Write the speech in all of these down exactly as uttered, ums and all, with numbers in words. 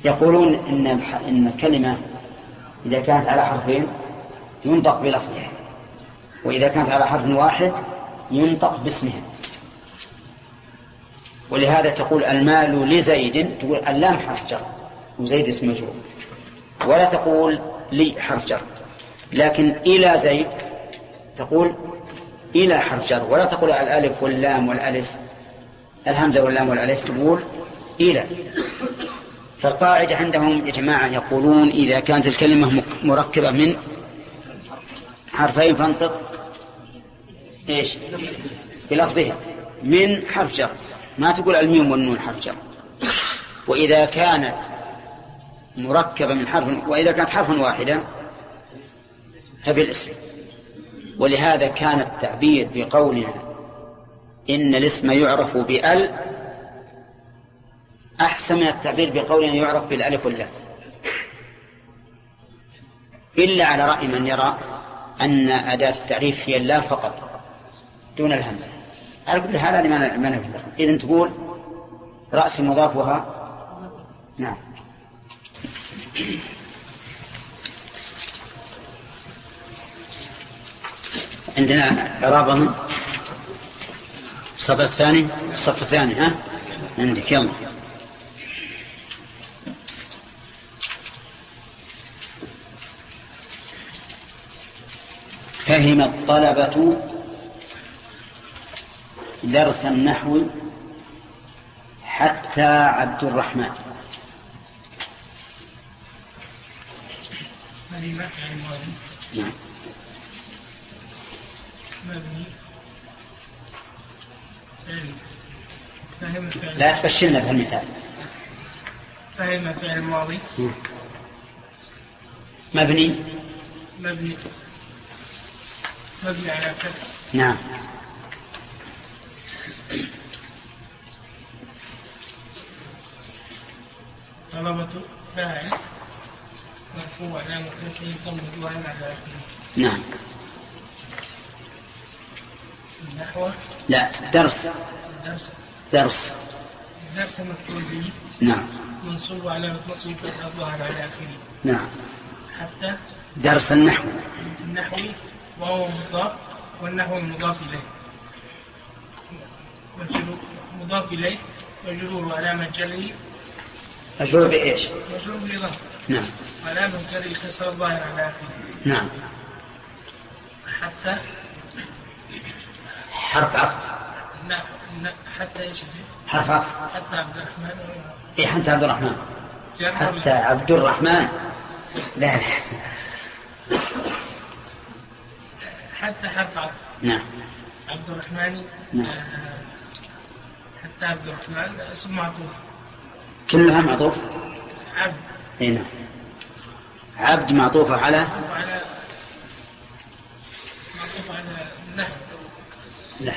يقولون إن إن الكلمة إذا كانت على حرفين ينطق بلفظها، وإذا كانت على حرف واحد ينطق باسمها. ولهذا تقول المال لزيد، تقول اللام حرف جر وزيد اسم مجرور، ولا تقول لي حرف جر. لكن إلى زيد تقول إلى حرف جر، ولا تقول الألف واللام والألف الهمزة واللام والألف، تقول إلى. فالقاعدة عندهم يا جماعة يقولون إذا كانت الكلمة مركبة من حرفين فانطق إيش بلفظها من حرف جر، ما تقول الميم والنون حرف جر. وإذا كانت مركبة من حرف، وإذا كانت حرفا واحدا فبالاسم. ولهذا كان التعبير بقولنا إن الاسم يعرف بأل أحسن من التعبير بقولنا يعرف بالألف واللام، إلا على رأي من يرى أن أداة التعريف هي اللام فقط دون الهمزة. على كل حال هذه ما نفهم. إذن تقول رأس مضافها نعم. عندنا إعرابهم الصف الثاني الصف الثاني ها عندك يلا. فهم الطلبة درس النحو حتى عبد الرحمن. نعم. لا تفشلنا بهالمثال. فهم فعل الماضي مبني مبني مبني على فتح. نعم. طلبة فاعل مرفوع علامة رفعه ضم وجوها على آخره. نعم. النحو لا درس درس درس درس مفعول به. نعم. منصوب علامة نصبه فتحة الظاهر على آخره. نعم. حتى درس النحو النحو وهو مضاف والنحو مضاف إليه مضاف إليه مجرور علامة جره مجرور بإيش؟ مجرور بالإضافة. نعم. علامة جره كسر الظاهر على آخره. نعم. حتى حرف عطف. لا حتى ايش حرف عطف. حتى عبد الرحمن. اي حتى عبد الرحمن. حتى عبد الرحمن. لا لا. حتى حرف عطف. نعم. عبد الرحمن. نعم. آه حتى عبد الرحمن اسم معطوف. كلها معطوف. عبد. اي نعم. عبد معطوفة على على معطوف على النحو. لا.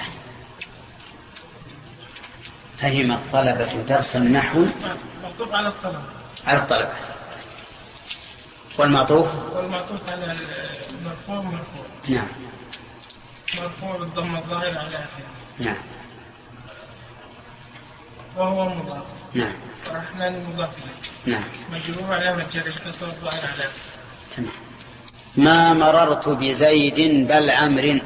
فهم الطلبة درس النحو معطوف على الطلبة على الطلبة والمعطوف والمعطوف على المرفوع مرفوع. نعم. مرفوع بالضم الظاهر على آخره. نعم. وهو مضاف. نعم. الرحمن مضاف إليه. نعم. مجرور علامة جره كسر الظاهر على آخره. تمام. ما مررت بزيد بل عمرو.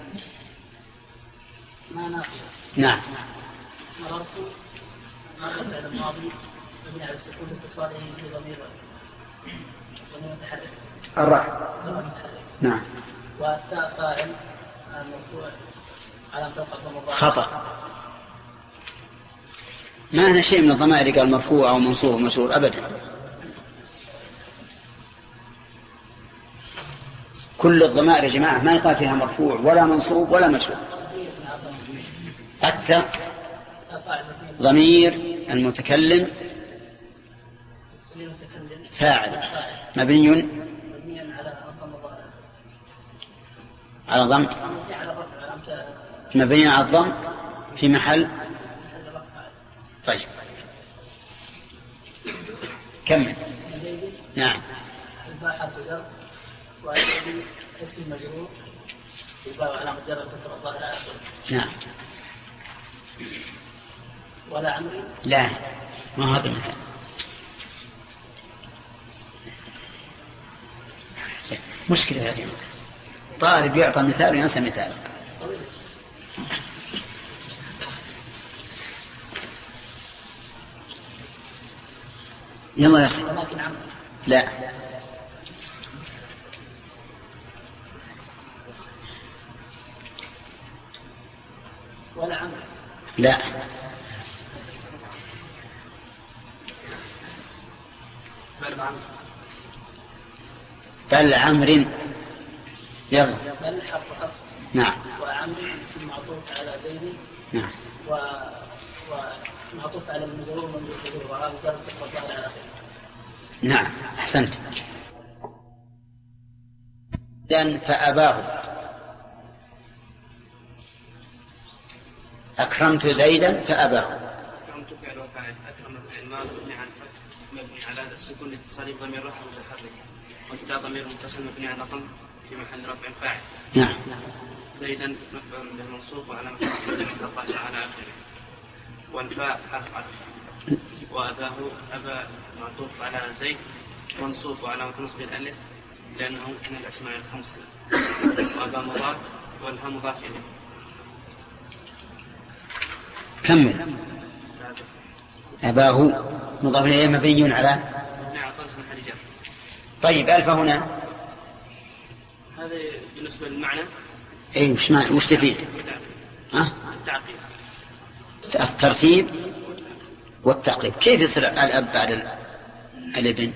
ما نافية. نعم. مررت مرة فعل الماضي مبني على السكون اتصاله بضمير ضمير متحرك. الرحم. نعم. والتاء فاعل مرفوع على تقدم الضمير. خطأ. ما هنا شيء من الضمائر قال مرفوع أو منصوب أو مجرور أبدا. كل الضمائر يا جماعة ما يقال فيها مرفوع ولا منصوب ولا مجرور. حتى ضمير المتكلم فاعل مبني على ضم مبني على الضم في محل. طيب كمل. نعم. الباء حرف جر والذي اسم مجرور الباء علامة جر الكسر الظاهر على آخره. نعم. ولا عمري. لا ما هذا مثال. مشكلة يا جماعة، طالب يعطى مثال وينسى مثال. يلا يا أخي. لا ولا عمل. لا بل عمر. بل عمر. يلا. بل حرف عطف. نعم. وعمر اسم معطوف على زيد. نعم. و ومعطوف على المجرور من المجرور وهذا جار التصرف على آخره. نعم أحسنت. إذن فأباه. أكرمت زيدا فأباه. أكرمت فعل وفاعل. أكرم فعل ماضي مبني على الفتح مبني على السكون لاتصال ضمير رفع متحرك وانتهى ضمير متصل مبني على ضم في محل رفع فاعل. نعم. زيدا مفعول به منصوب وعلامة نصبه الضمير على آخره والفاء حرف عطف وأباه أبا معطوف على زيد منصوب وعلامة نصبه الألف لأنه من الأسماء الخمسة وأبا مضاف والها مضاف إليه. كمل. أباه مضاف إليه مبني على. طيب ألف هنا هذا بالنسبة للمعنى. أي وش معنى وش تفيد؟ ها؟ التعقيب. الترتيب والتعقيب. كيف يصير الأب بعد الابن؟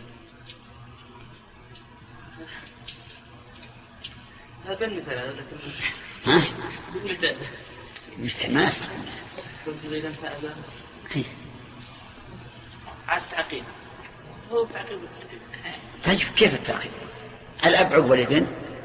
هذا بالمثال. ها؟ بالمثال. مثل ما يصير. كنت زيدا فأباه. إيه. على التعقيب. هو التعقيب. طيب كيف التعقيب؟ الأب عقب الابن.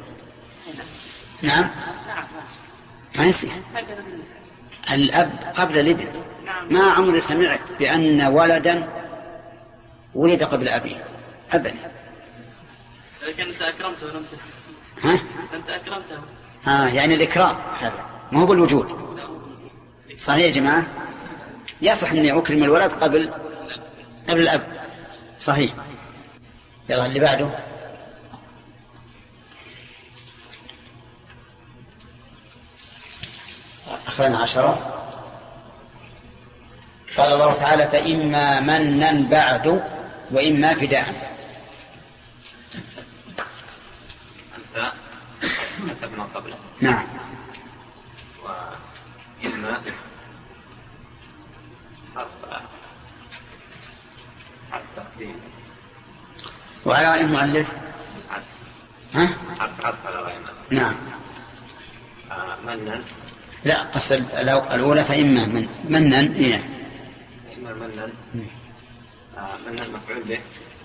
نعم. نعم. ما يصير. الأب قبل الابن. ما عمري سمعت بأن ولدا ولد قبل أبيه أبدا. لكن أنت أكرمته ولم ها؟ أنت أكرمته. ها يعني الإكرام هذا ما هو بالوجود. صحيح يا جماعة. يصح أني أكرم الولد قبل قبل الأب. صحيح. يلا اللي بعده. أخذنا عشرة. قال الله تعالى فإما منا بعد وإما فداء. أنت حسب ما قبله. نعم. وإما حرف حرف تقسيم. وعلى رأي المؤلف ها؟ حرف عطف على رأي المؤلف. نعم. آه منا. لا قص الأولى فإما من منا. إيه. إما منا. آه منا مفعول به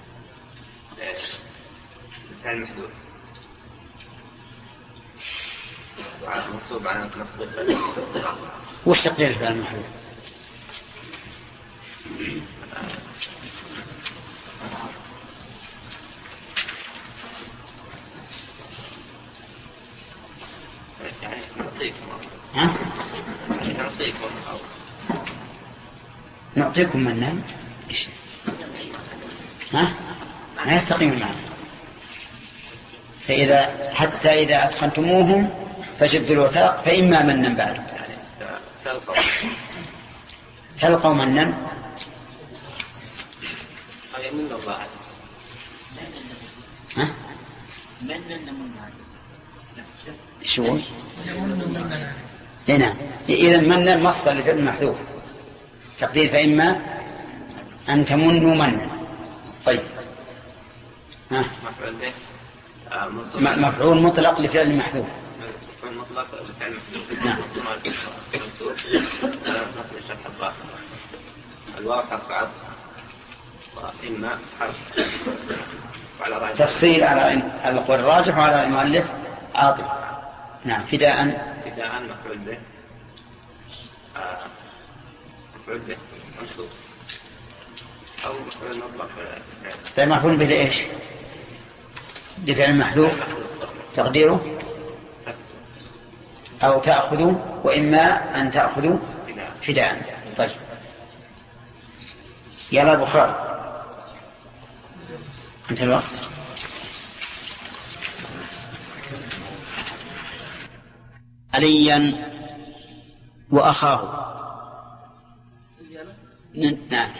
فعل محذوف منصوب على نصبه. وش تقدير الفعل المحذوف؟ يعني نعطيكم. ها؟ نعطيكم. نعطيكم منا. إيش؟ ها؟ ما يستقيم المعنى. فإذا حتى إذا أدخلتموهم فشدوا الوثاق فإما منا بعد. تلقوا تلقوا منا. أو يمن الله. ها؟ شو؟ هنا إذا منا مصدر لفعل محذوف تقدير فإما أن تمنوا منا. طيب ها؟ مفعول به مفعول مطلق لفعل محذوف. مفعول مطلق لفعل محذوف. نعم. منصوب نصب الشرح الظاهر. الواو حرف عطف وإما حرف وعلى رأي تفصيل على القول الراجح وعلى المؤلف عاطف. نعم. فداء. فداء مفعول به مفعول به منصوب أو مفعول مطلق. طيب مفعول به لإيش؟ لفعل محذوف تقديره أو تأخذوا وإما أن تأخذوا فداء. طيب يلا بخار أنت الوقت. عليا وأخاه. نعم.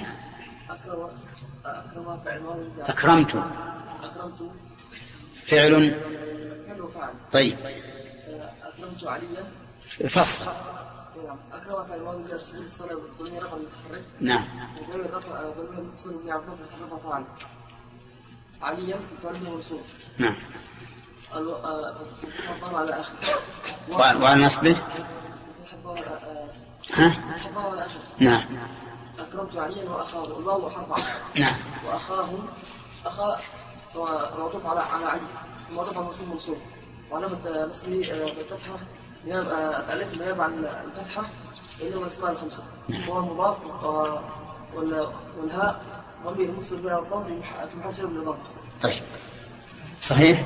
أكرمت فعل. طيب. أكرمت عليا. فصل. أكرم فعل ماضي جاء السكون الصلاة والضمير رفع المتحرك. نعم. وضمير رفع ضمير متصل بها الضمير رفع فعل. عليا فعل منصوب. نعم. الضمير على آخر. وعلى نصبه. ها؟ نعم. أكرمت عليا وأخاه الواو حرف عطف. نعم. وأخاه أخا معطوف على على علي معطوف على منصوب منصوب وعلامة نصبه بالفتحة الألف ما يبع الفتحة إنما اسمها الخمسة. هو المضاف والهاء ضمير مصدر بها الضم في محل سبب الإضافة. طيب صحيح.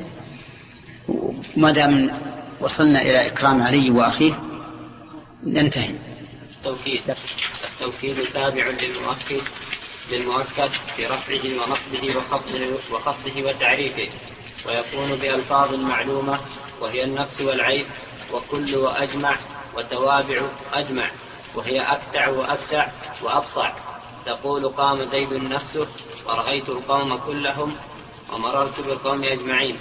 ما دام وصلنا إلى إكرام علي وأخيه ننتهي. التوكيد التوكيد تابع للمؤكد للمؤكد في رفعه ونصبه وخفضه, وخفضه وتعريفه، ويكون بألفاظ معلومة وهي النفس والعين وكل وأجمع وتوابع أجمع، وهي أكتع وأكتع وأبصع. تقول قام زيد نفسه ورأيت القوم كلهم ومررت بالقوم أجمعين.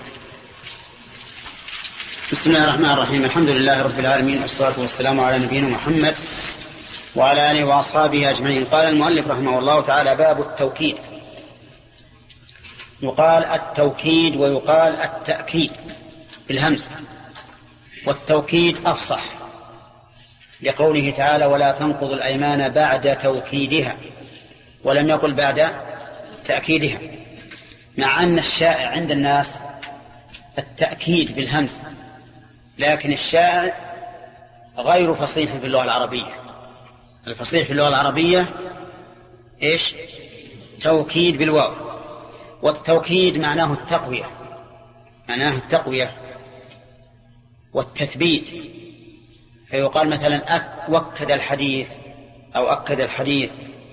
بسم الله الرحمن الرحيم. الحمد لله رب العالمين والصلاة والسلام على نبينا محمد وعلى آله وأصحابه أجمعين. قال المؤلف رحمه الله تعالى: باب التوكيد. يقال التوكيد ويقال التأكيد بالهمز، والتوكيد أفصح لقوله تعالى: ولا تنقضوا الأيمان بعد توكيدها، ولم يقل بعد تأكيدها، مع أن الشائع عند الناس التأكيد بالهمز، لكن الشائع غير فصيح في اللغة العربية. الفصيح في اللغة العربية إيش؟ توكيد بالواو. والتوكيد معناه التقوية، معناه التقوية والتثبيت. فيقال مثلا وكد الحديث أو أكد الحديث،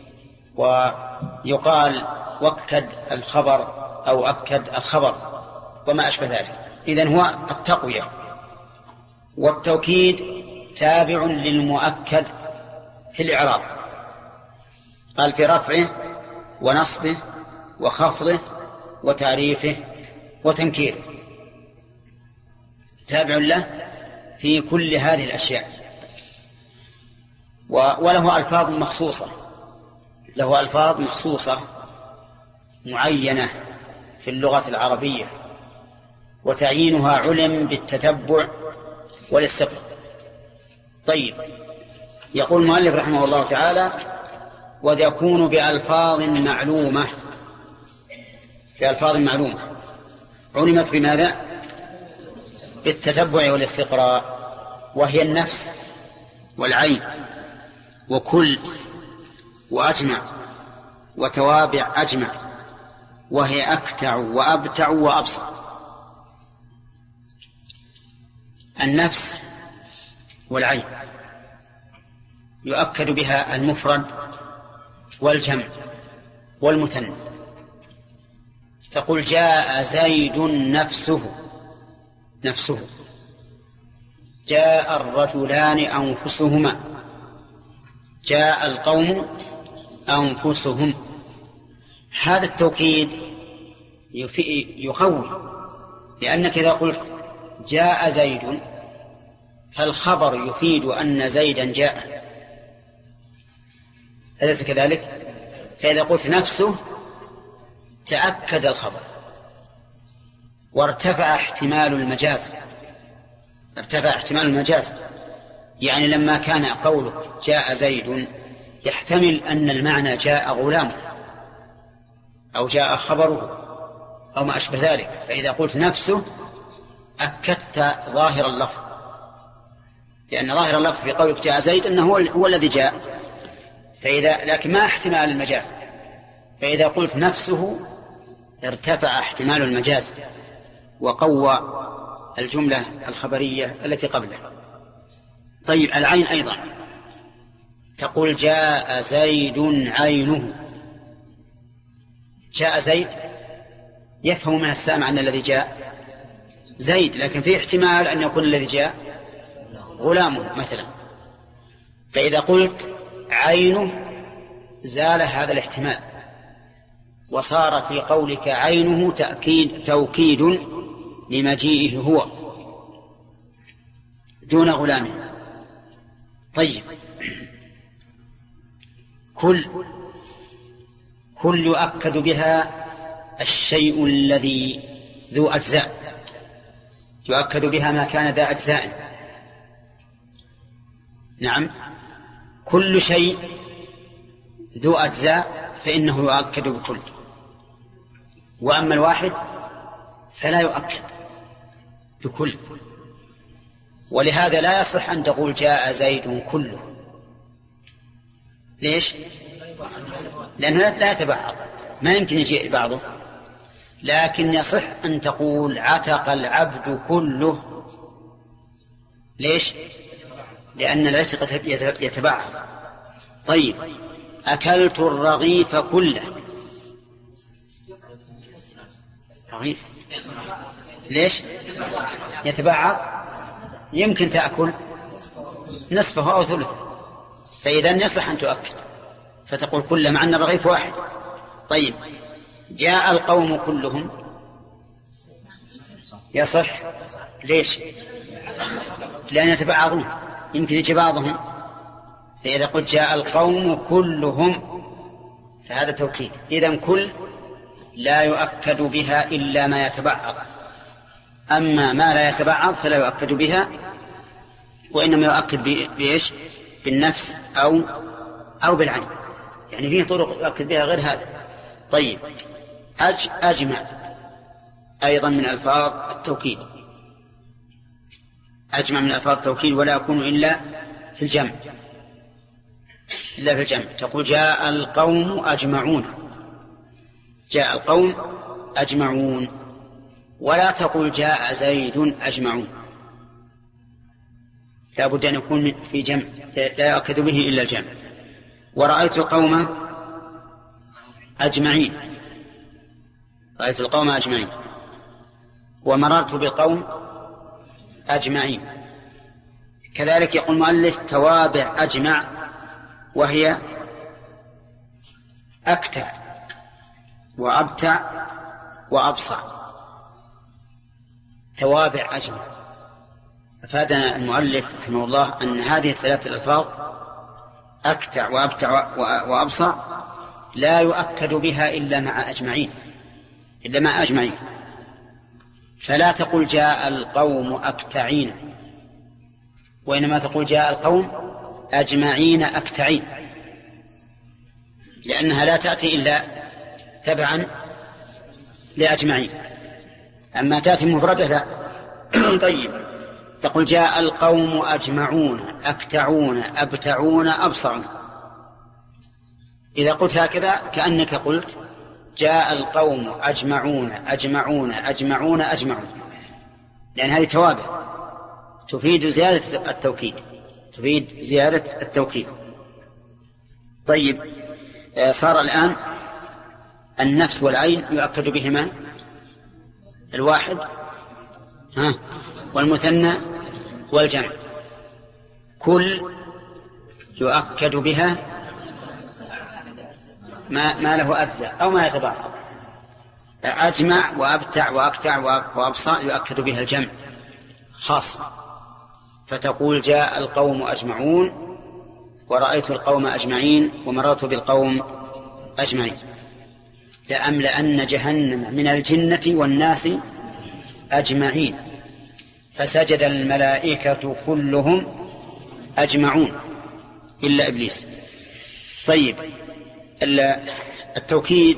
ويقال وكد الخبر أو أكد الخبر وما أشبه ذلك. إذن هو التقوية. والتوكيد تابع للمؤكد في الإعراب، قال في رفعه ونصبه وخفضه وتعريفه وتنكيره، تابع له في كل هذه الأشياء. وله ألفاظ مخصوصة، له ألفاظ مخصوصة معينة في اللغة العربية، وتعيينها علم بالتتبع والاستقراء. طيب، يقول المؤلف رحمه الله تعالى: ويكون بألفاظ معلومة. بألفاظ معلومة علمت بماذا؟ بالتتبع والاستقراء، وهي النفس والعين وكل وأجمع وتوابع أجمع، وهي أكتع وأبتع وأبصر. النفس والعين يؤكد بها المفرد والجمع والمثنى. تقول جاء زيد نفسه نفسه، جاء الرجلان أنفسهما، جاء القوم أنفسهم. هذا التوكيد يخوف، لأنك إذا قلت جاء زيد فالخبر يفيد أن زيدا جاء، أليس كذلك؟ فإذا قلت نفسه تأكد الخبر وارتفع احتمال المجاز، ارتفع احتمال المجاز. يعني لما كان قولك جاء زيد يحتمل أن المعنى جاء غلامه أو جاء خبره أو ما أشبه ذلك، فإذا قلت نفسه أكدت ظاهر اللفظ، لأن ظاهر اللفظ في قولك جاء زيد أنه هو الذي جاء، فإذا لكن ما احتمال المجاز، فإذا قلت نفسه ارتفع احتمال المجاز وقوى الجملة الخبرية التي قبله. طيب، العين أيضا تقول جاء زيد عينه. جاء زيد يفهم من السامع أن الذي جاء زيد، لكن في احتمال أن يكون الذي جاء غلامه مثلا، فإذا قلت عينه زال هذا الاحتمال، وصار في قولك عينه تأكيد توكيد لمجيئه هو دون غلامه. طيب، كل كل يؤكد بها الشيء الذي ذو أجزاء، يؤكد بها ما كان ذا أجزاء. نعم، كل شيء ذو أجزاء فإنه يؤكد بكل، وأما الواحد فلا يؤكد بكل. ولهذا لا يصح أن تقول جاء زيد كله. ليش؟ لأنه لا يتبعض، ما يمكن يجيء بعضه. لكن يصح أن تقول عتق العبد كله. ليش؟ لأن العتق يتبعض. طيب، أكلت الرغيف كله. رغيف ليش؟ يتبعض، يمكن تأكل نصفه أو ثلثه، فإذا يصح أن تؤكد فتقول كله مع أن الرغيف واحد. طيب، جاء القوم كلهم يصح. ليش؟ لأن يتبعضون، يمكن يجي بعضهم. فإذا قلت جاء القوم كلهم فهذا توكيد. إذن كل لا يؤكد بها إلا ما يتبعض، أما ما لا يتبعض فلا يؤكد بها، وإنما يؤكد بإيش؟ بالنفس أو أو بالعين. يعني فيه طرق يؤكد بها غير هذا. طيب، أج أجمع أيضا من ألفاظ التوكيد، أجمع من ألفاظ التوكيد ولا يكون إلا في الجمع، إلا في الجمع. تقول جاء القوم أجمعون، جاء القوم أجمعون، ولا تقول جاء زيد أجمعون، لا بد أن يكون في جمع، لا يؤكد به إلا الجمع. ورأيت القوم أجمعين، رأيت القوم أجمعين، ومررت بالقوم أجمعين. كذلك يقول المؤلف توابع أجمع، وهي أكتع وأبتع وأبصع. توابع أجمع. أفادنا المؤلف رحمه الله أن هذه الثلاثة الألفاظ أكتع وأبتع وأبصع لا يؤكد بها إلا مع أجمعين، إلا مع أجمعين. فلا تقول جاء القوم أكتعين، وإنما تقول جاء القوم أجمعين أكتعين، لأنها لا تأتي إلا تبعا لأجمعين. أما تأتي مفردة لا. طيب، تقول جاء القوم أجمعون أكتعون أبتعون أبصعون. إذا قلت هكذا كأنك قلت جاء القوم أجمعون أجمعون أجمعون أجمعون، لأن هذه توابع تفيد زيادة التوكيد، تفيد زيادة التوكيد. طيب، صار الآن النفس والعين يؤكد بهما الواحد ها والمثنى والجمع. كل يؤكد بها ما, ما له أجزاء أو ما يتبعض. أجمع وأبتع وأكتع وأبصع يؤكد بها الجمع خاص، فتقول جاء القوم أجمعون ورأيت القوم أجمعين ومررت بالقوم أجمعين. لأملأن جهنم من الجنة والناس أجمعين فسجد الملائكة كلهم أجمعون إلا إبليس. طيب، التوكيد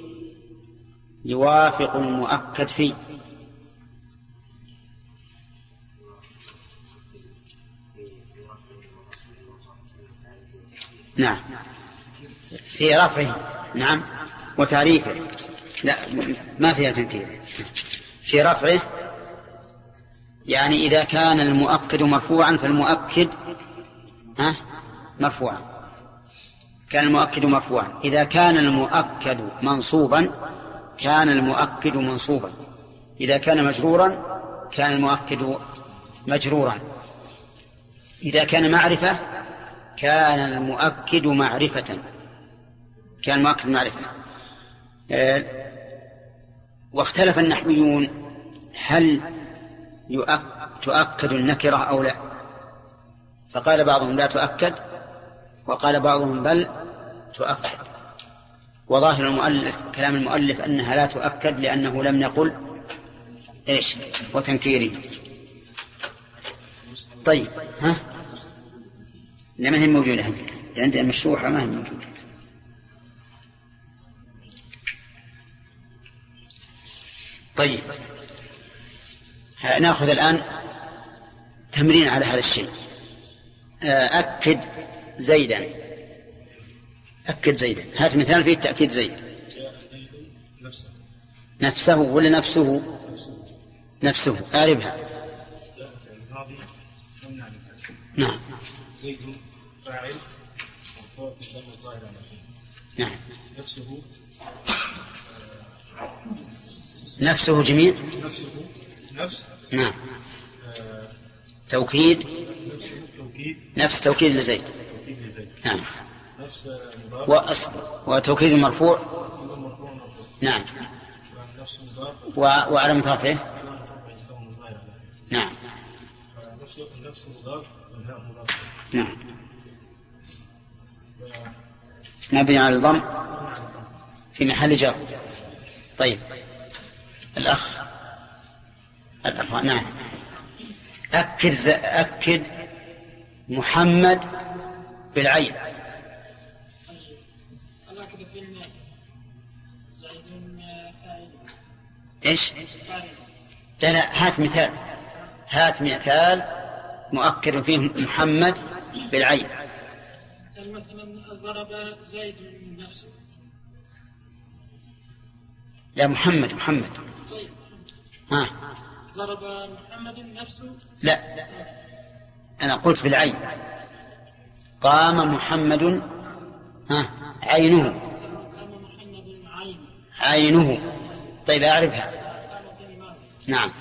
يوافق المؤكد فيه. نعم، في رفعه نعم وتعريفه، لا ما فيها تنكير. في رفعه يعني إذا كان المؤكد مرفوعا فالمؤكد ها مرفوعا، كان المؤكد مرفوعا. إذا كان المؤكد منصوبا كان المؤكد منصوبا. إذا كان مجرورا كان المؤكد مجرورا. إذا كان معرفة كان المؤكد معرفة كان المؤكد معرفة واختلف النحويون هل تؤكد النكرة أو لا، فقال بعضهم لا تؤكد وقال بعضهم بل تؤكد. وظاهر المؤلف كلام المؤلف أنها لا تؤكد لأنه لم يقل إيش وتنكيره. طيب ها لما هي موجودة عند المشروحة ما هي موجودة. طيب نأخذ الآن تمرين على هذا الشيء. أكد زيدا، أكد زيدا، هات مثال فيه تأكيد زيد. نفسه ولا نفسه؟ نفسه أعربها. نعم. زيد فاعل نعم. نفسه نفسه جميع. نفسه نفس. نعم. توكيد. نفسه توكيد. نفس توكيد لزيد. توكيد لزيد. نعم. نفس مضاف. وأصل وتوكيد المرفوع. مرفوع. نعم. نفس مضاف. وعلامة رفعه. نعم. نفس نفس مضاف والهاء مضاف. نعم. مبني على الضم في محل جر. طيب الأخ الأخ نعم. أكد ز... أكد محمد بالعين. إيش؟ لا لا هات مثال، هات مثال مؤكد فيه محمد بالعين. مثلا ضرب زيد نفسه. لا محمد محمد. طيب. ها. ضرب محمد نفسه. لا أنا قلت بالعين. قام محمد ها عينه. قام محمد عينه. عينه. طيب أعرفها. نعم.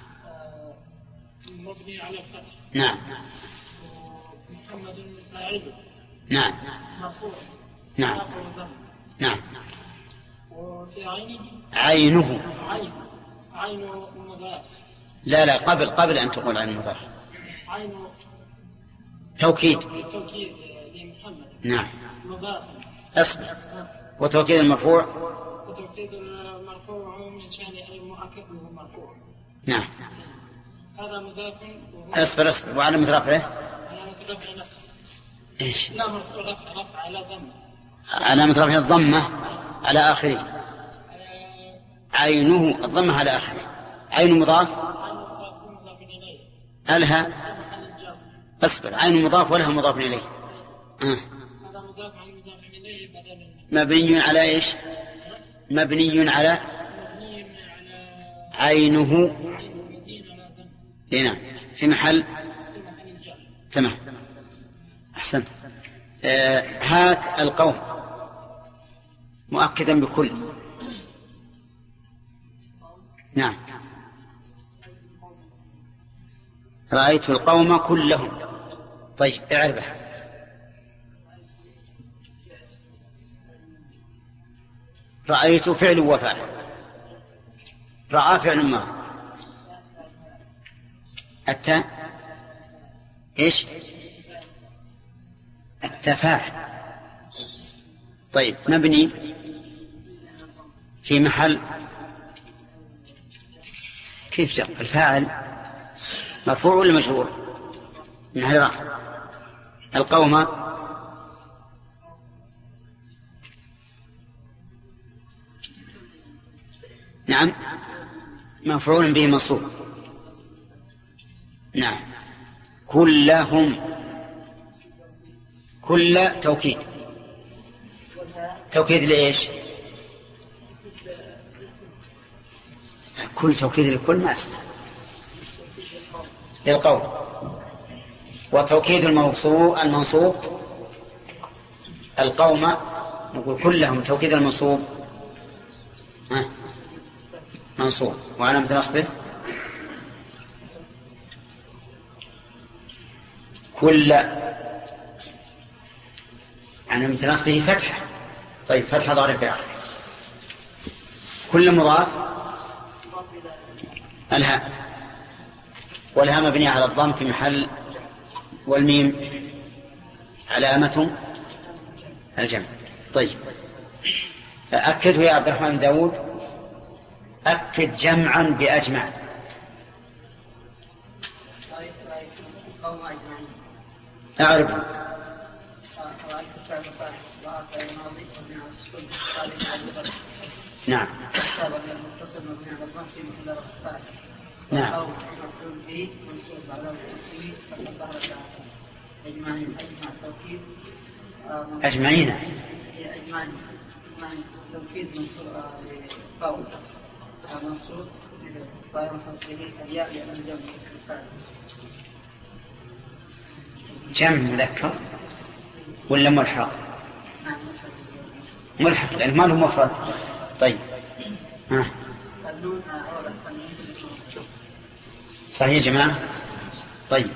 مبني على الفتح. نعم. محمد فاعل. نعم. مرفوع. نعم. نعم. وفي عينه. عينه. عين. عين مضاف. لا لا قبل قبل أن تقول عين مضاف. عين توكيد. توكيد لمحمد. نعم. مضاف. أصل. وتوكيد المرفوع. وتوكيد المرفوع من شأن المؤكد وهو مرفوع. نعم. هذا مضاف. اصبر اصبر وعلامة رفعه. علامة رفع نصب. ايش؟ لا مرفوع رفع رفع على ضمه. علامة رفعه الضمة على آخره. عينه الضمة على آخره. عين مضاف. ألها. اصبر عين مضاف ولها مضاف إليه. آه. هذا مضاف عن مضاف إليه بدل. مبني على إيش؟ مبني على. مبني على. عينه. هنا في محل. تمام. أحسنت. آه هات القوم مؤكدا بكل. نعم. رأيت القوم كلهم. طيب اعرفه. رأيت فعل وفاعل. رأى فعل ما. التاء ايش؟ التفاعل. طيب مبني في محل كيف جاء الفاعل مرفوع ولا مجرور؟ محل رفع. القوم نعم مفعول به منصوب. نعم. كلهم. كل توكيد. توكيد لإيش؟ كل توكيد للكل ما اسمه للقول. وتوكيد الموصول المنصوب القوم نقول كلهم توكيد المنصوب ها منصوب وعلامة نصبه كل علامة نصبه فتحة. طيب فتحة ضارب في آخر. كل مضاف الهاء، والهاء مبنية على الضم في محل، والميم علامة الجمع. طيب أكده يا عبد الرحمن داود، أكد جمعا بأجمع. أعرف. نعم نعم أجمعين توكيد منصوب قول منصوب طائر فصله الياء لأن الجمع جمع مذكر ولا ملحق؟ ملحق لأن ما له مفرد. طيب ها صحيح يا جماعة. طيب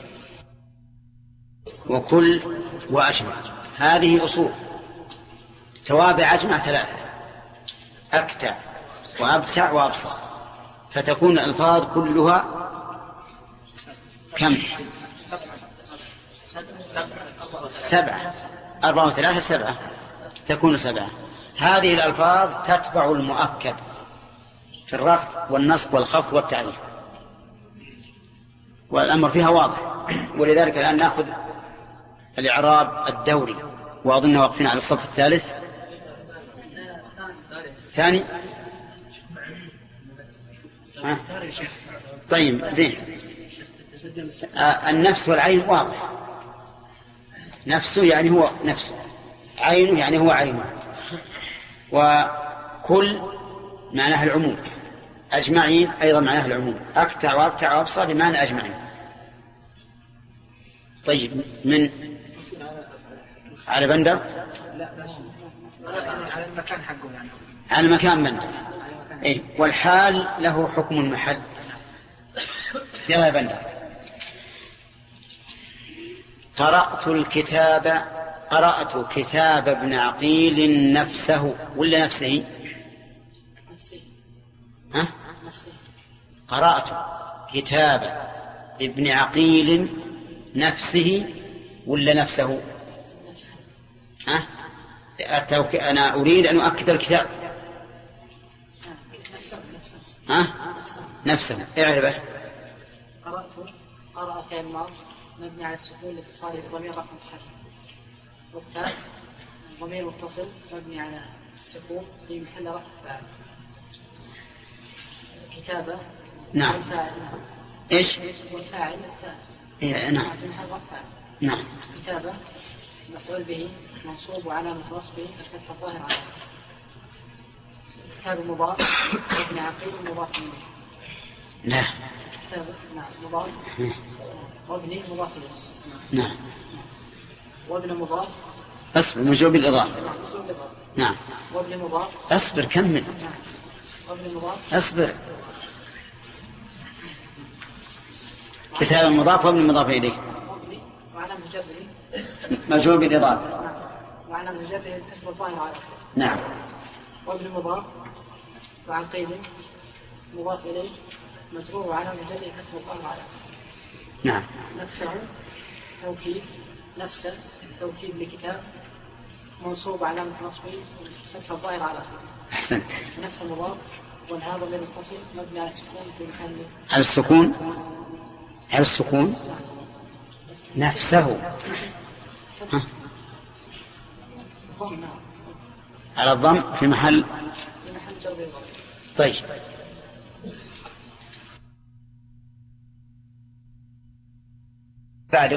وكل وأجمع هذه أصول. توابع أجمع ثلاثة: أكتع وأبتع وأبصر، فتكون الألفاظ كلها كم؟ سبعة. أربعة وثلاثة سبعة، تكون سبعة. هذه الألفاظ تتبع المؤكد في الرفع والنصب والخفض والتعريف، والأمر فيها واضح. ولذلك الآن نأخذ الإعراب الدوري، وأظن واقفين على الصف الثالث ثاني. ها؟ طيب زين. آه النفس والعين واضح. نفسه يعني هو نفسه، عينه يعني هو عينه. وكل معناها العموم، أجمعين أيضا معناها العموم. أكتع وأبتع وأبصر بمعنى أجمعين. طيب من على بندر على المكان حقه يعني على مكان بندر. إيه؟ والحال له حكم المحل. يلا يا بندر. قرأت الكتاب، قرأت كتاب ابن عقيل نفسه ولا نفسه؟ ها؟ قرأت كتاب ابن عقيل نفسه ولا نفسه؟ ها؟ أنا أريد أن أؤكد الكتاب. ها؟ نفسه. اعرفه. قرأت قرأ في الماضي مبني على السكون لاتصاله بضمير رفع متحرك، والتاء ضمير متصل مبني على السكون في محل رفع فاعل. كتابة نعم. والفاعل ايش؟ والفاعل التاء. إيه نعم. في محل رفع فاعل. نعم. كتابة مفعول به منصوب وعلامة نصبه الفتحة الظاهرة على كتاب مضاف وابن عقيل مضاف إليه. لا. كتاب نعم مضاف وابن مضاف إليه. نعم. وابن مضاف. أصبر مجوب الإضافة. نعم. وابن مضاف. أصبر كمل. نعم. وابن مضاف. أصبر. كتاب المضاف وابن المضاف إليه. وعلى مجبري. مجوب الإضافة. نعم. وعلى مجبري الكسر الظاهر على. نعم. وابن مضاف وعقيل مضاف إليه مجرور وعلى مجرد كسر الظاهر على. نعم. نفسه توكيد، نفسه توكيد لكتاب منصوب علامة نصبه فتح الظاهر على آخره. أحسنت. نفسه مضاف والهاء ضمير متصل مبني على السكون في محل على السكون على السكون نفسه. ها؟ على الضم في محل في محل جر بالضم. طيب بعده.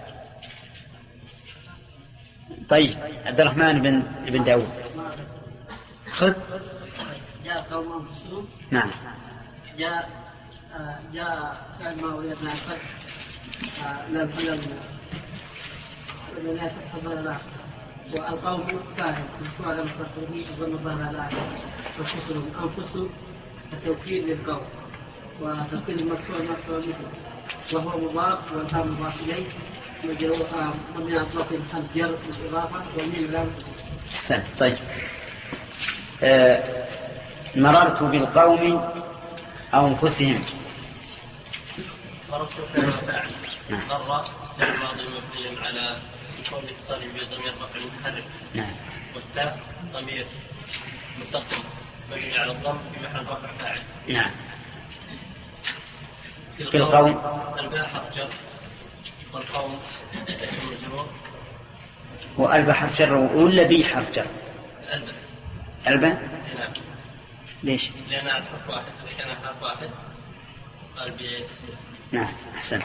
طيب عبد الرحمن بن بن داود خذ. جاء قوم أنفسهم. نعم. جاء آه جاء فعل ما أريد مع الفتح لم لم لم لا فتح الظاهر لا، والقوم فاعل مرفوع على مفعوله الظن الظاهر لا، وانفسهم أنفسهم التوكيد للقوم وتوكيد المرفوع مرفوع مثله وهو مضاف والهاء مضاف إليه وجواب ومن أطراف الحرف جر بالإضافة والميم لام. أحسن. طيب آه مررت بالقوم أو أنفسهم. مررت فعل وفاعل. مر فعل ماضي مبني على سكون اتصال بضمير رفع متحرك. نعم. والتاء ضمير متصل مبني على الضم في محل رفع فاعل. نعم. في القوم الباء حرف جر والقوم اسم مجرور. هو الباء حرف جر ولا بي حرف جر؟ الباء. الباء؟ نعم. ليش؟ لأنها حرف واحد، إذا كان حرف واحد قال باسم. نعم أحسنت.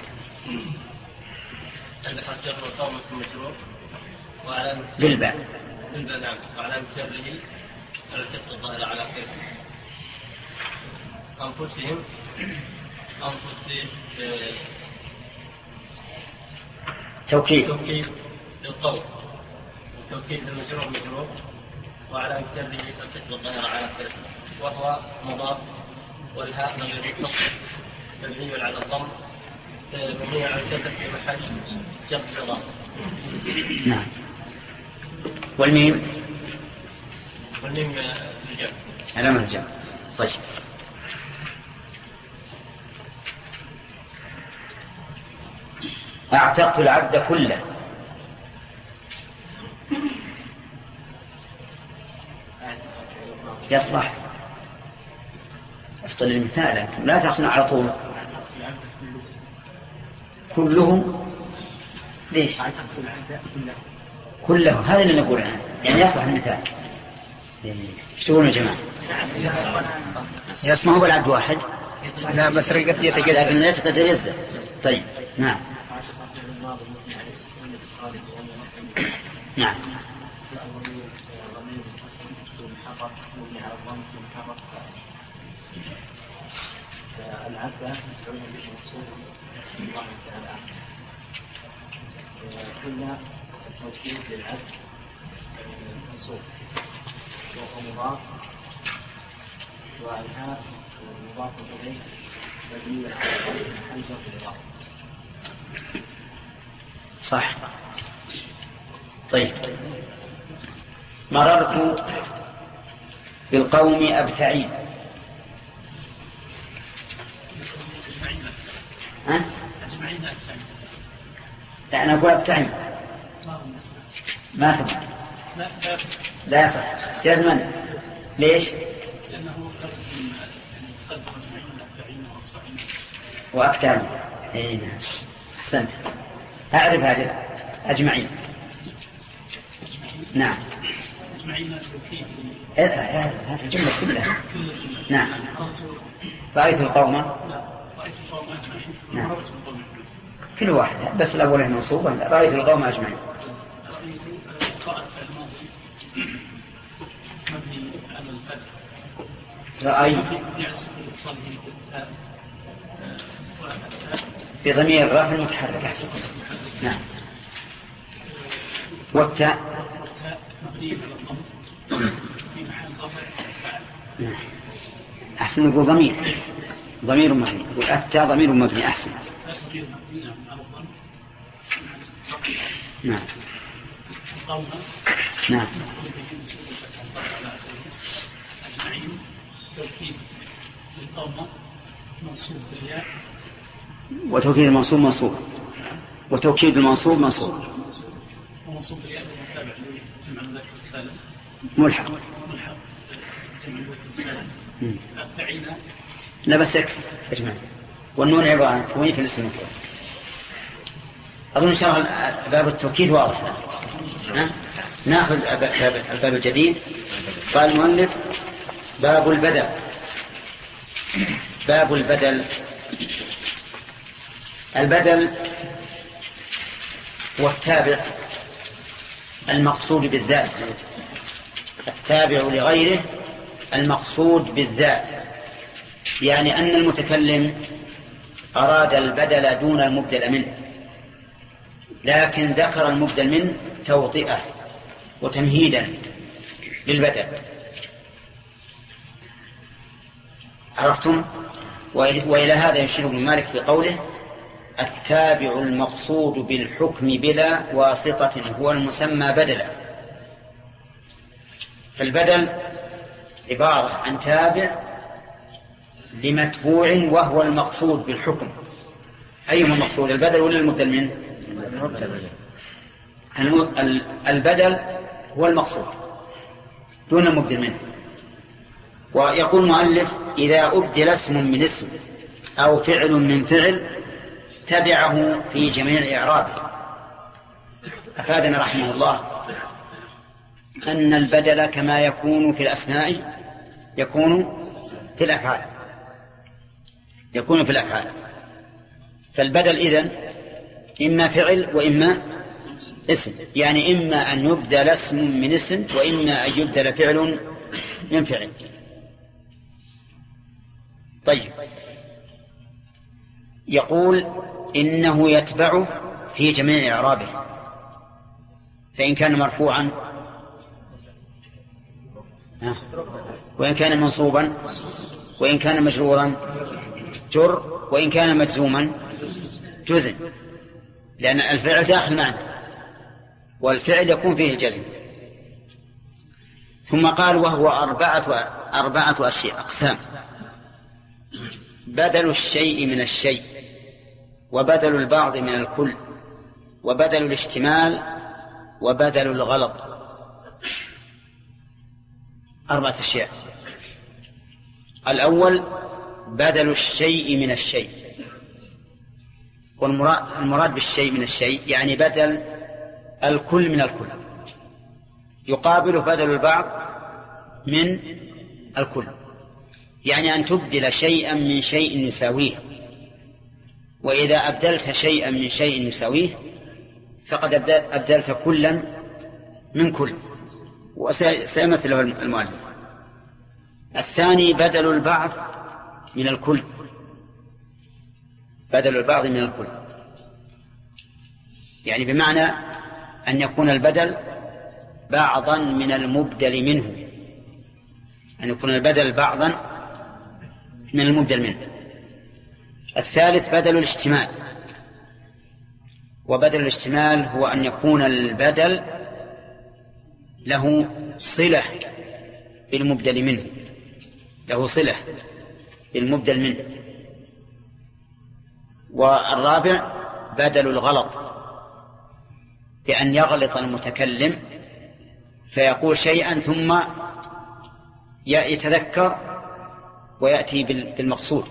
الباء حرف جر والقوم اسم مجرور وعلامة بالباء. بالباء نعم. وعلامة جره على الكسر الظاهر على آخره. أنفسهم أنفسهم توكيد توكيد للقول توكيد للمجرور مجرور وعلى جره الكسر الظاهر على آخره وهو مضاف والهاء ضمير متصل مبني على الضم مبني على الكسر في محل جر الإضافة. نعم. والميم والميم رجال علامة الجر. طيب أعتقت العبد كله. يصلح افضل المثال، أنتم لا تأخذون على طول كلهم. ليش كله؟ هذا اللي نقول عنه، يعني يصلح المثال. ايش تقولون يا جماعة؟ يصلح هو العبد واحد. لا بس قد يتجزأ لكن لا يتجزأ. طيب نعم. نعم. العبد يدعون به مقصود الله تعالى. قلنا التوكيد للعبد منصوب وهو مضاف والهاء مضاف اليه مبني على محل جر الاضافه. صح. طيب مررت بالقوم أبتعيد. ها؟ لا أنا أقول أبتعيد ما ثبت. لا يصح جزما. ليش؟ وأبتعيد. إيه نعم أحسنت. أعرف هذا أجمعين. نعم. هذه الجملة كلها. نعم. رأيت القوم. نعم. كل واحد بس الأول منصوب. رأيت القوم أجمعين. رأيت بضمير الراء المتحرك. أحسن. نعم. والتاء نعم. أحسن نقول ضمير ضمير مبني. نقول التاء ضمير مبني. أحسن. نعم. نعم. وتوكيد المنصوب منصوب وتوكيد المنصوب منصوب ومنصوب بالياء المتابع لجمع المذكر السالم ملحق. ملحق جمع المذكر السالم. أبتعينا لا بس يكفي اجمع. والنون عبارة عن تضمير في الاسم المفرد. أظن إن شاء الله باب التوكيد واضح. ها؟ نأخذ الباب الجديد. قال المؤلف باب البدل. باب البدل. البدل هو التابع المقصود بالذات. التابع لغيره المقصود بالذات، يعني أن المتكلم أراد البدل دون المبدل منه، لكن ذكر المبدل منه توطئة وتمهيدا للبدل. عرفتم؟ وإلى هذا يشير ابن مالك في قوله التابع المقصود بالحكم بلا واسطة هو المسمى بدلا. فالبدل عبارة عن تابع لمتبوع وهو المقصود بالحكم. أيهما المقصود، البدل ولا المبدل منه؟ البدل هو المقصود دون المبدل منه. ويقول المؤلف إذا أبدل اسم من اسم أو فعل من فعل تبعه في جميع إعرابه. أفادنا رحمه الله أن البدل كما يكون في الأسماء يكون في الأفعال يكون في الأفعال فالبدل إذن إما فعل وإما اسم، يعني إما أن يبدل اسم من اسم وإما أن يبدل فعل من فعل. طيب، يقول إنه يتبعه في جميع إعرابه، فإن كان مرفوعا وإن كان منصوبا وإن كان مجرورا جر وإن كان مجزوما جزم، لأن الفعل داخل معنى والفعل يكون فيه الجزم. ثم قال وهو أربعة, أربعة أشياء أقسام: بدل الشيء من الشيء، وبدل البعض من الكل، وبدل الاشتمال، وبدل الغلط. أربعة أشياء. الأول بدل الشيء من الشيء، والمراد بالشيء من الشيء يعني بدل الكل من الكل، يقابله بدل البعض من الكل، يعني أن تبدل شيئا من شيء يساويه. وإذا أبدلت شيئا من شيء يساويه فقد أبدلت كلا من كل، وسيمثله المؤلف. الثاني بدل البعض من الكل، بدل البعض من الكل يعني بمعنى أن يكون البدل بعضا من المبدل منه، أن يكون البدل بعضا من المبدل منه. الثالث بدل الاشتمال، وبدل الاشتمال هو أن يكون البدل له صلة بالمبدل منه، له صلة بالمبدل منه. والرابع بدل الغلط، بأن يغلط المتكلم فيقول شيئا ثم يتذكر ويأتي بالمقصود.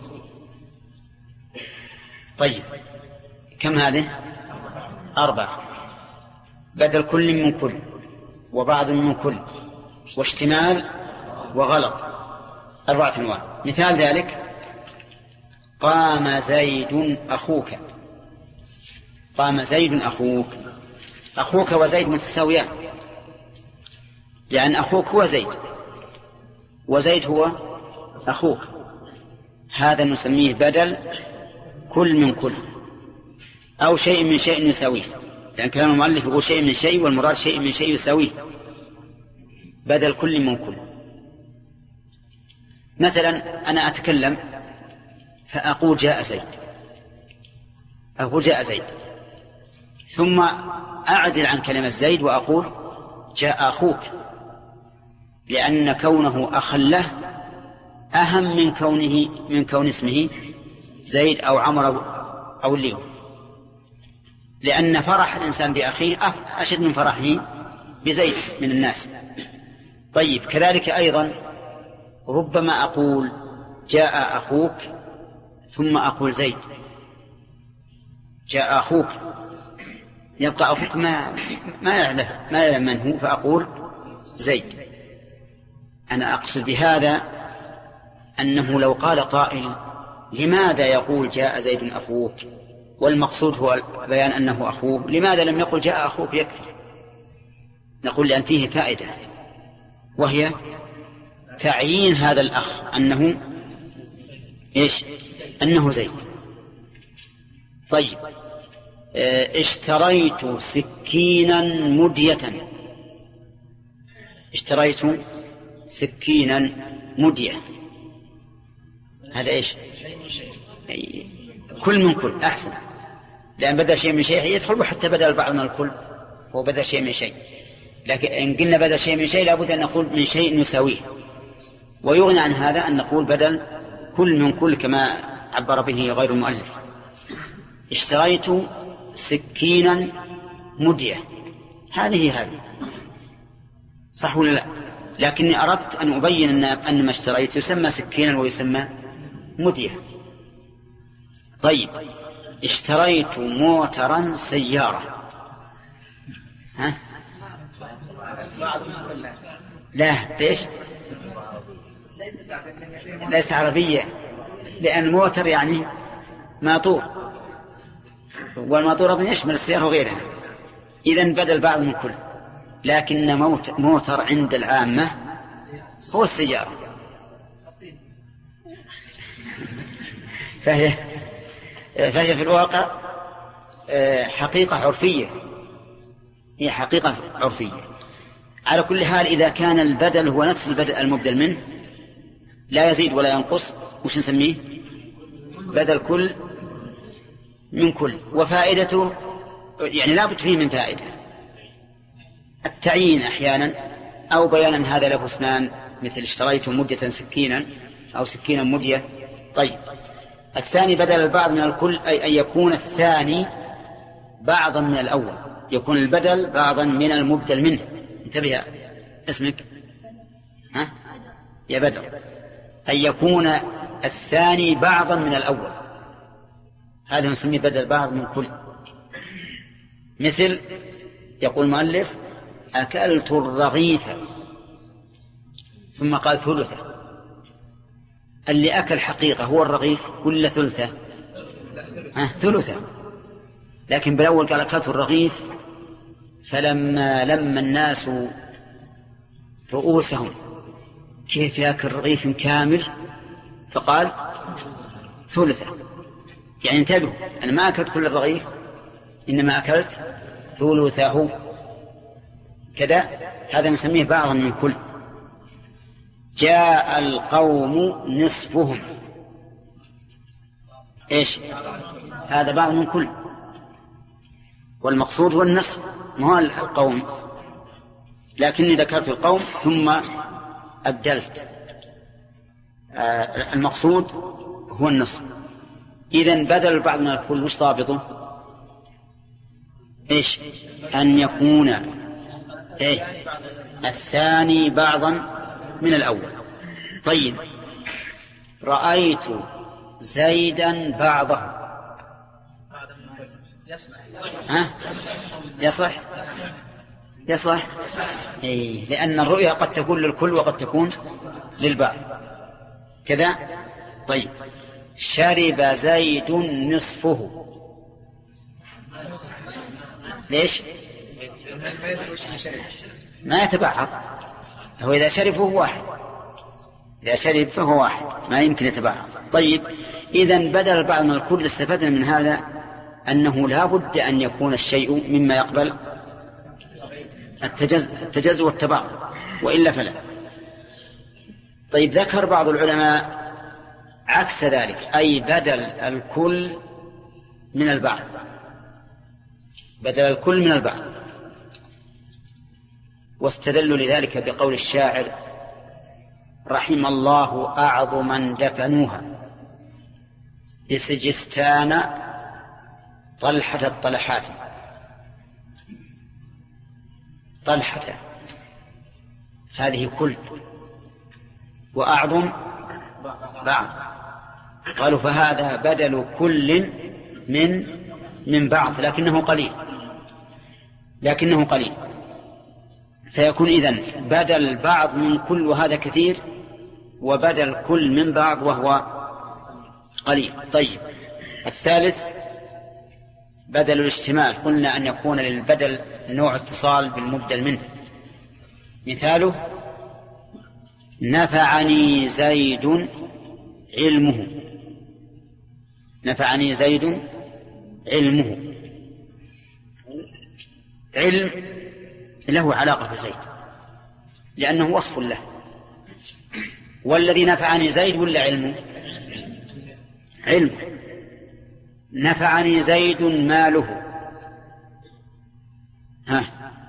طيب، كم هذه؟ أربعة: بدل كل من كل، وبعض من كل، واشتمال، وغلط. أربعة أنواع. مثال ذلك: قام زيد أخوك. قام زيد أخوك. أخوك وزيد متساويان، لأن أخوك هو زيد وزيد هو أخوك. هذا نسميه بدل كل من كل، أو شيء من شيء يساويه، لأن كلام المؤلف يقول شيء من شيء والمراد شيء من شيء يساويه. بدل كل من كل. مثلا أنا أتكلم فأقول جاء زيد، أقول جاء زيد، ثم أعدل عن كلمة زيد وأقول جاء أخوك، لأن كونه أخا له أهم من كونه من كون اسمه زيد أو عمر أو الليو، لأن فرح الإنسان بأخيه أشد من فرحه بزيد من الناس. طيب، كذلك أيضا ربما أقول جاء أخوك ثم أقول زيد. جاء أخوك، يبقى أخوك ما ما يعلم ما يعلم من هو، فأقول زيد. أنا أقصد بهذا أنه لو قال قائل لماذا يقول جاء زيد أخوك والمقصود هو بيان أنه أخوه، لماذا لم يقل جاء أخوك يكفي؟ نقول لأن فيه فائدة، وهي تعيين هذا الأخ أنه إيش؟ أنه زيد. طيب، اشتريت سكينا مدية. اشتريت سكينا مدية، هذا إيش؟ كل من كل. أحسن، لأن بدل شيء من شيء يدخل حتى بدل البعض من الكل، هو بدل شيء من شيء. لكن إن قلنا بدل شيء من شيء لابد أن نقول من شيء يساويه، ويغني عن هذا أن نقول بدل كل من كل كما عبر به غير المؤلف. اشتريت سكينا مدية، هذه هذه صح ولا لا؟ لكني أردت أن أبين أن, أن ما اشتريت يسمى سكينا ويسمى مدية. طيب اشتريت موترا سيارة، ها؟ لا ليش؟ ليس عربية، لأن موتر يعني ماطور، والماطور أيضا يشمل السيارة وغيرها، إذن بدل بعض من كل. لكن موتر عند العامة هو السيارة، فهي فهي في الواقع حقيقة عرفية، هي حقيقة عرفية. على كل حال إذا كان البدل هو نفس البدل المبدل منه لا يزيد ولا ينقص، وش نسميه؟ بدل كل من كل. وفائدته يعني لا بد فيه من فائدة، التعيين أحيانا أو بيانا هذا له اسنان، مثل اشتريت مدية سكينا أو سكينا مدية. طيب الثاني بدل البعض من الكل، أي أن يكون الثاني بعضا من الأول، يكون البدل بعضا من المبدل منه. انتبه اسمك، ها يا بدر، أن يكون الثاني بعضا من الأول، هذا نسميه بدل بعض من كل. مثل يقول المؤلف أكلت الرغيف، ثم قال ثلثة. اللي أكل حقيقة هو الرغيف ولا ثلثة؟ ها ثلثة. لكن بالأول قال أكلت الرغيف، فلما لما الناس رؤوسهم كيف يأكل رغيف كامل فقال ثلثة. يعني انتبهوا، أنا ما أكلت كل الرغيف، إنما أكلت ثلثه كذا. هذا نسميه بعضا من كل. جاء القوم نصفهم، إيش هذا؟ بعض من كل، والمقصود هو النصف ما هو القوم، لكني ذكرت القوم ثم أبدلت، آه المقصود هو النصف. إذن بدل البعض من الكل وش ضابطه؟ إيش؟ أن يكون إيه؟ الثاني بعضا من الأول. طيب رأيت زيدا بعضه، ها يصح يصح إيه، لأن الرؤيا قد تكون للكل وقد تكون للبعض كذا. طيب شرب زيد نصفه، ليش؟ ما يتبعض، هو إذا شرب فهو واحد، إذا شرب فهو واحد، ما يمكن يتبعض. طيب إذن بدل البعض من الكل استفدنا من هذا أنه لا بد أن يكون الشيء مما يقبل التجزء والتباعد، وإلا فلا. طيب ذكر بعض العلماء عكس ذلك، أي بدل الكل من البعض، بدل الكل من البعض، واستدلوا لذلك بقول الشاعر رحم الله أعظما دفنوها بسجستان طلحة الطلحات. طلحة هذه كل، وأعظم بعض، قالوا فهذا بدل كل من من بعض، لكنه قليل لكنه قليل فيكون إذن بدل بعض من كل وهذا كثير، وبدل كل من بعض وهو قليل. طيب الثالث بدل الاشتمال، قلنا أن يكون للبدل نوع اتصال بالمبدل منه. مثاله نفعني زيد علمه، نفعني زيد علمه، علم له علاقة بزيد لأنه وصف له، والذي نفعني زيد ولا علمه؟ علمه، نفعني زيد ماله. ها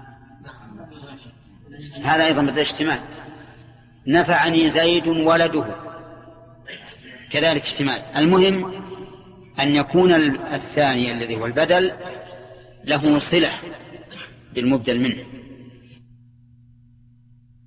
هذا أيضا بدأ اشتمال. نفعني زيد ولده كذلك اشتمال. المهم أن يكون الثاني الذي هو البدل له صلة بالمبدل منه.